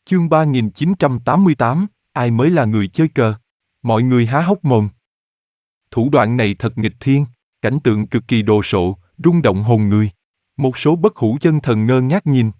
Chương 3988, ai mới là người chơi cờ? Mọi người há hốc mồm. Thủ đoạn này thật nghịch thiên, cảnh tượng cực kỳ đồ sộ, rung động hồn người. Một số bất hủ chân thần ngơ ngác nhìn.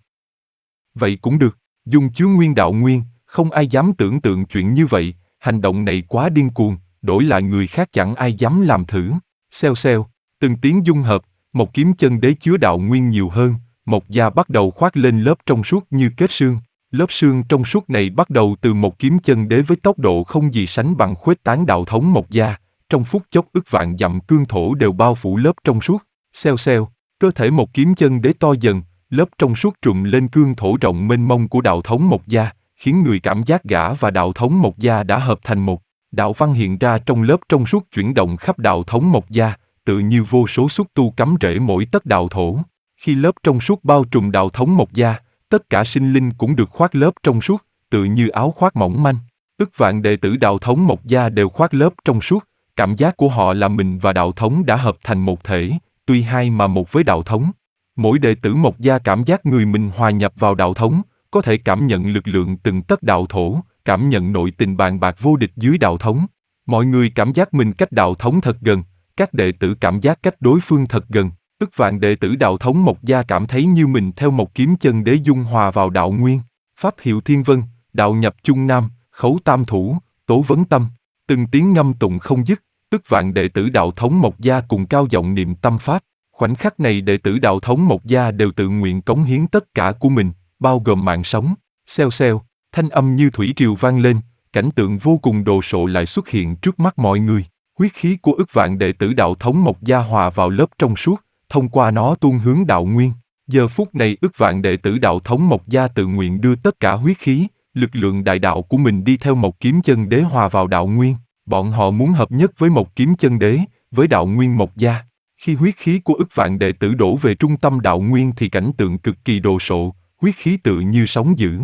Vậy cũng được, dùng chứa nguyên đạo nguyên, không ai dám tưởng tượng chuyện như vậy, hành động này quá điên cuồng, đổi lại người khác chẳng ai dám làm thử. Xèo xèo, từng tiếng dung hợp, một kiếm chân đế chứa đạo nguyên nhiều hơn, một da bắt đầu khoác lên lớp trong suốt như kết xương. Lớp xương trong suốt này bắt đầu từ một kiếm chân đế với tốc độ không gì sánh bằng khuếch tán đạo thống một da, trong phút chốc ức vạn dặm cương thổ đều bao phủ lớp trong suốt. Xèo xèo, cơ thể một kiếm chân đế to dần, lớp trong suốt trùm lên cương thổ rộng mênh mông của đạo thống một da, khiến người cảm giác gã và đạo thống một da đã hợp thành một. Đạo văn hiện ra trong lớp trong suốt chuyển động khắp đạo thống một da, tự như vô số xúc tu cắm rễ mỗi tấc đạo thổ. Khi lớp trong suốt bao trùm đạo thống một da, tất cả sinh linh cũng được khoác lớp trong suốt, tự như áo khoác mỏng manh. Ức vạn đệ tử đạo thống một gia đều khoác lớp trong suốt, cảm giác của họ là mình và đạo thống đã hợp thành một thể, tuy hai mà một với đạo thống. Mỗi đệ tử một gia cảm giác người mình hòa nhập vào đạo thống, có thể cảm nhận lực lượng từng tấc đạo thổ, cảm nhận nội tình bàn bạc vô địch dưới đạo thống. Mọi người cảm giác mình cách đạo thống thật gần, các đệ tử cảm giác cách đối phương thật gần. Ức vạn đệ tử đạo thống một gia cảm thấy như mình theo một kiếm chân đế dung hòa vào đạo nguyên. Pháp hiệu Thiên Vân, đạo nhập Trung Nam, khấu tam thủ, tố vấn tâm. Từng tiếng ngâm tụng không dứt, ức vạn đệ tử đạo thống một gia cùng cao giọng niệm tâm pháp. Khoảnh khắc này đệ tử đạo thống một gia đều tự nguyện cống hiến tất cả của mình, bao gồm mạng sống. Xèo xèo, thanh âm như thủy triều vang lên, cảnh tượng vô cùng đồ sộ lại xuất hiện trước mắt mọi người. Huyết khí của ức vạn đệ tử đạo thống một gia hòa vào lớp trong suốt, thông qua nó tuôn hướng đạo nguyên. Giờ phút này ức vạn đệ tử đạo thống một gia tự nguyện đưa tất cả huyết khí, lực lượng đại đạo của mình đi theo một kiếm chân đế hòa vào đạo nguyên. Bọn họ muốn hợp nhất với một kiếm chân đế, với đạo nguyên một gia. Khi huyết khí của ức vạn đệ tử đổ về trung tâm đạo nguyên thì cảnh tượng cực kỳ đồ sộ, huyết khí tự như sóng dữ.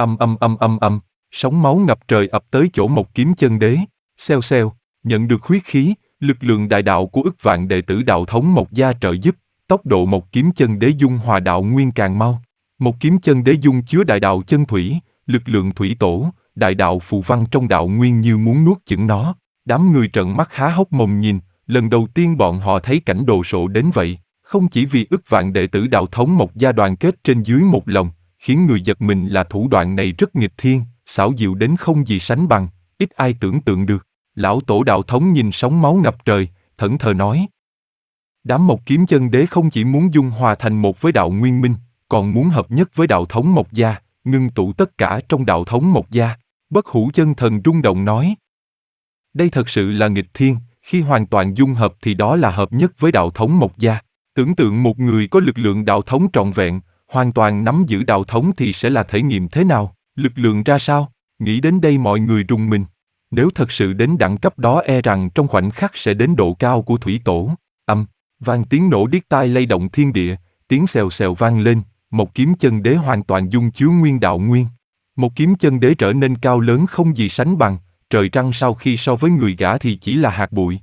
Sóng máu ngập trời ập tới chỗ một kiếm chân đế. Xèo xèo, nhận được huyết khí, lực lượng đại đạo của ức vạn đệ tử đạo thống một gia trợ giúp, tốc độ một kiếm chân đế dung hòa đạo nguyên càng mau. Một kiếm chân đế dung chứa đại đạo chân thủy, lực lượng thủy tổ, đại đạo phù văn trong đạo nguyên như muốn nuốt chửng nó. Đám người trợn mắt há hốc mồm nhìn, lần đầu tiên bọn họ thấy cảnh đồ sộ đến vậy. Không chỉ vì ức vạn đệ tử đạo thống một gia đoàn kết trên dưới một lòng, khiến người giật mình là thủ đoạn này rất nghịch thiên, xảo diệu đến không gì sánh bằng, ít ai tưởng tượng được. Lão tổ đạo thống nhìn sóng máu ngập trời, thẫn thờ nói. Đám một kiếm chân đế không chỉ muốn dung hòa thành một với đạo nguyên minh, còn muốn hợp nhất với đạo thống một gia, ngưng tụ tất cả trong đạo thống một gia. Bất hủ chân thần rung động nói. Đây thật sự là nghịch thiên, khi hoàn toàn dung hợp thì đó là hợp nhất với đạo thống một gia. Tưởng tượng một người có lực lượng đạo thống trọn vẹn, hoàn toàn nắm giữ đạo thống thì sẽ là thể nghiệm thế nào, lực lượng ra sao, nghĩ đến đây mọi người rùng mình. Nếu thật sự đến đẳng cấp đó e rằng trong khoảnh khắc sẽ đến độ cao của thủy tổ. Vang tiếng nổ điếc tai lay động thiên địa, tiếng xèo xèo vang lên, một kiếm chân đế hoàn toàn dung chứa nguyên đạo nguyên. Một kiếm chân đế trở nên cao lớn không gì sánh bằng, trời trăng sau khi so với người gã thì chỉ là hạt bụi.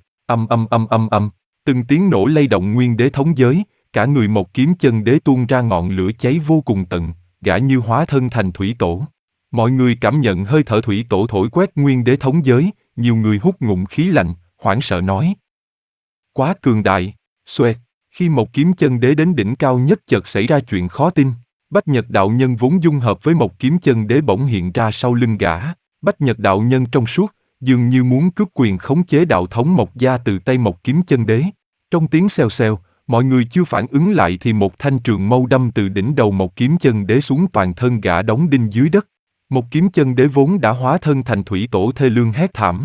Từng tiếng nổ lay động nguyên đế thống giới, cả người một kiếm chân đế tuôn ra ngọn lửa cháy vô cùng tận, gã như hóa thân thành thủy tổ. Mọi người cảm nhận hơi thở thủy tổ thổi quét nguyên đế thống giới, nhiều người hút ngụm khí lạnh, hoảng sợ nói. Quá cường đại, xoẹt, khi một kiếm chân đế đến đỉnh cao nhất chợt xảy ra chuyện khó tin. Bách Nhật đạo nhân vốn dung hợp với một kiếm chân đế bỗng hiện ra sau lưng gã. Bách Nhật đạo nhân trong suốt, dường như muốn cướp quyền khống chế đạo thống một gia từ tay một kiếm chân đế. Trong tiếng xèo xèo, mọi người chưa phản ứng lại thì một thanh trường mâu đâm từ đỉnh đầu một kiếm chân đế xuống toàn thân gã đóng đinh dưới đất. Một kiếm chân đế vốn đã hóa thân thành thủy tổ thê lương hét thảm.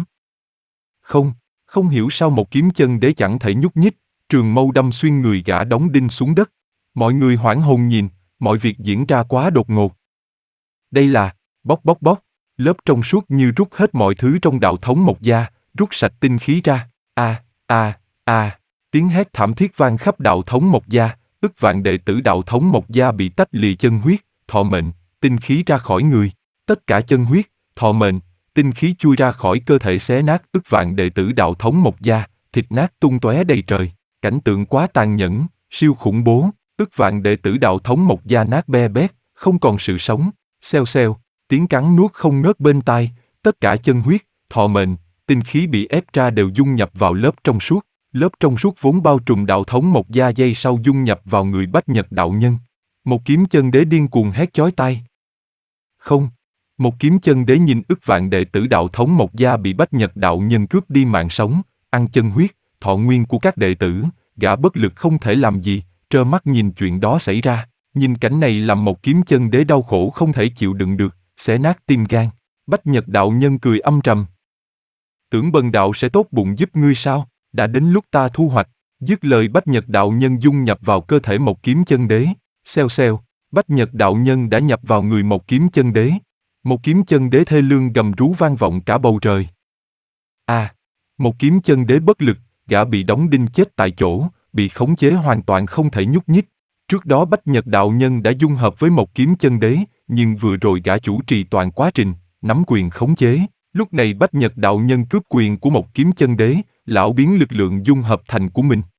Không hiểu sao một kiếm chân đế chẳng thể nhúc nhích, trường mâu đâm xuyên người gã đóng đinh xuống đất. Mọi người hoảng hồn nhìn, mọi việc diễn ra quá đột ngột. Đây là, bóc, lớp trong suốt như rút hết mọi thứ trong đạo thống một gia, rút sạch tinh khí ra. Tiếng hét thảm thiết vang khắp đạo thống một gia, ức vạn đệ tử đạo thống một gia bị tách lìa chân huyết, thọ mệnh, tinh khí ra khỏi người. Tất cả chân huyết, thọ mệnh, tinh khí chui ra khỏi cơ thể xé nát ức vạn đệ tử đạo thống một gia, thịt nát tung tóe đầy trời. Cảnh tượng quá tàn nhẫn, siêu khủng bố, ức vạn đệ tử đạo thống một gia nát be bét, không còn sự sống. Xèo xèo, Tiếng cắn nuốt không ngớt bên tai, tất cả chân huyết, thọ mệnh, tinh khí bị ép ra đều dung nhập vào lớp trong suốt. Lớp trong suốt vốn bao trùm đạo thống một gia giây sau dung nhập vào người Bách Nhật đạo nhân. Một kiếm chân đế điên cuồng hét chói tai. Không, một kiếm chân đế nhìn ức vạn đệ tử đạo thống một gia bị Bách Nhật đạo nhân cướp đi mạng sống, ăn chân huyết, thọ nguyên của các đệ tử, gã bất lực không thể làm gì, trơ mắt nhìn chuyện đó xảy ra. Nhìn cảnh này làm một kiếm chân đế đau khổ không thể chịu đựng được, xé nát tim gan. Bách Nhật đạo nhân cười âm trầm. Tưởng bần đạo sẽ tốt bụng giúp ngươi sao? Đã đến lúc ta thu hoạch. Dứt lời Bách Nhật đạo nhân dung nhập vào cơ thể một kiếm chân đế. Xèo xèo, Bách Nhật đạo nhân đã nhập vào người một kiếm chân đế. Một kiếm chân đế thê lương gầm rú vang vọng cả bầu trời. Một kiếm chân đế bất lực, gã bị đóng đinh chết tại chỗ, bị khống chế hoàn toàn không thể nhúc nhích. Trước đó Bách Nhật đạo nhân đã dung hợp với một kiếm chân đế, nhưng vừa rồi gã chủ trì toàn quá trình, nắm quyền khống chế. Lúc này Bách Nhật đạo nhân cướp quyền của một kiếm chân đế, lão biến lực lượng dung hợp thành của mình.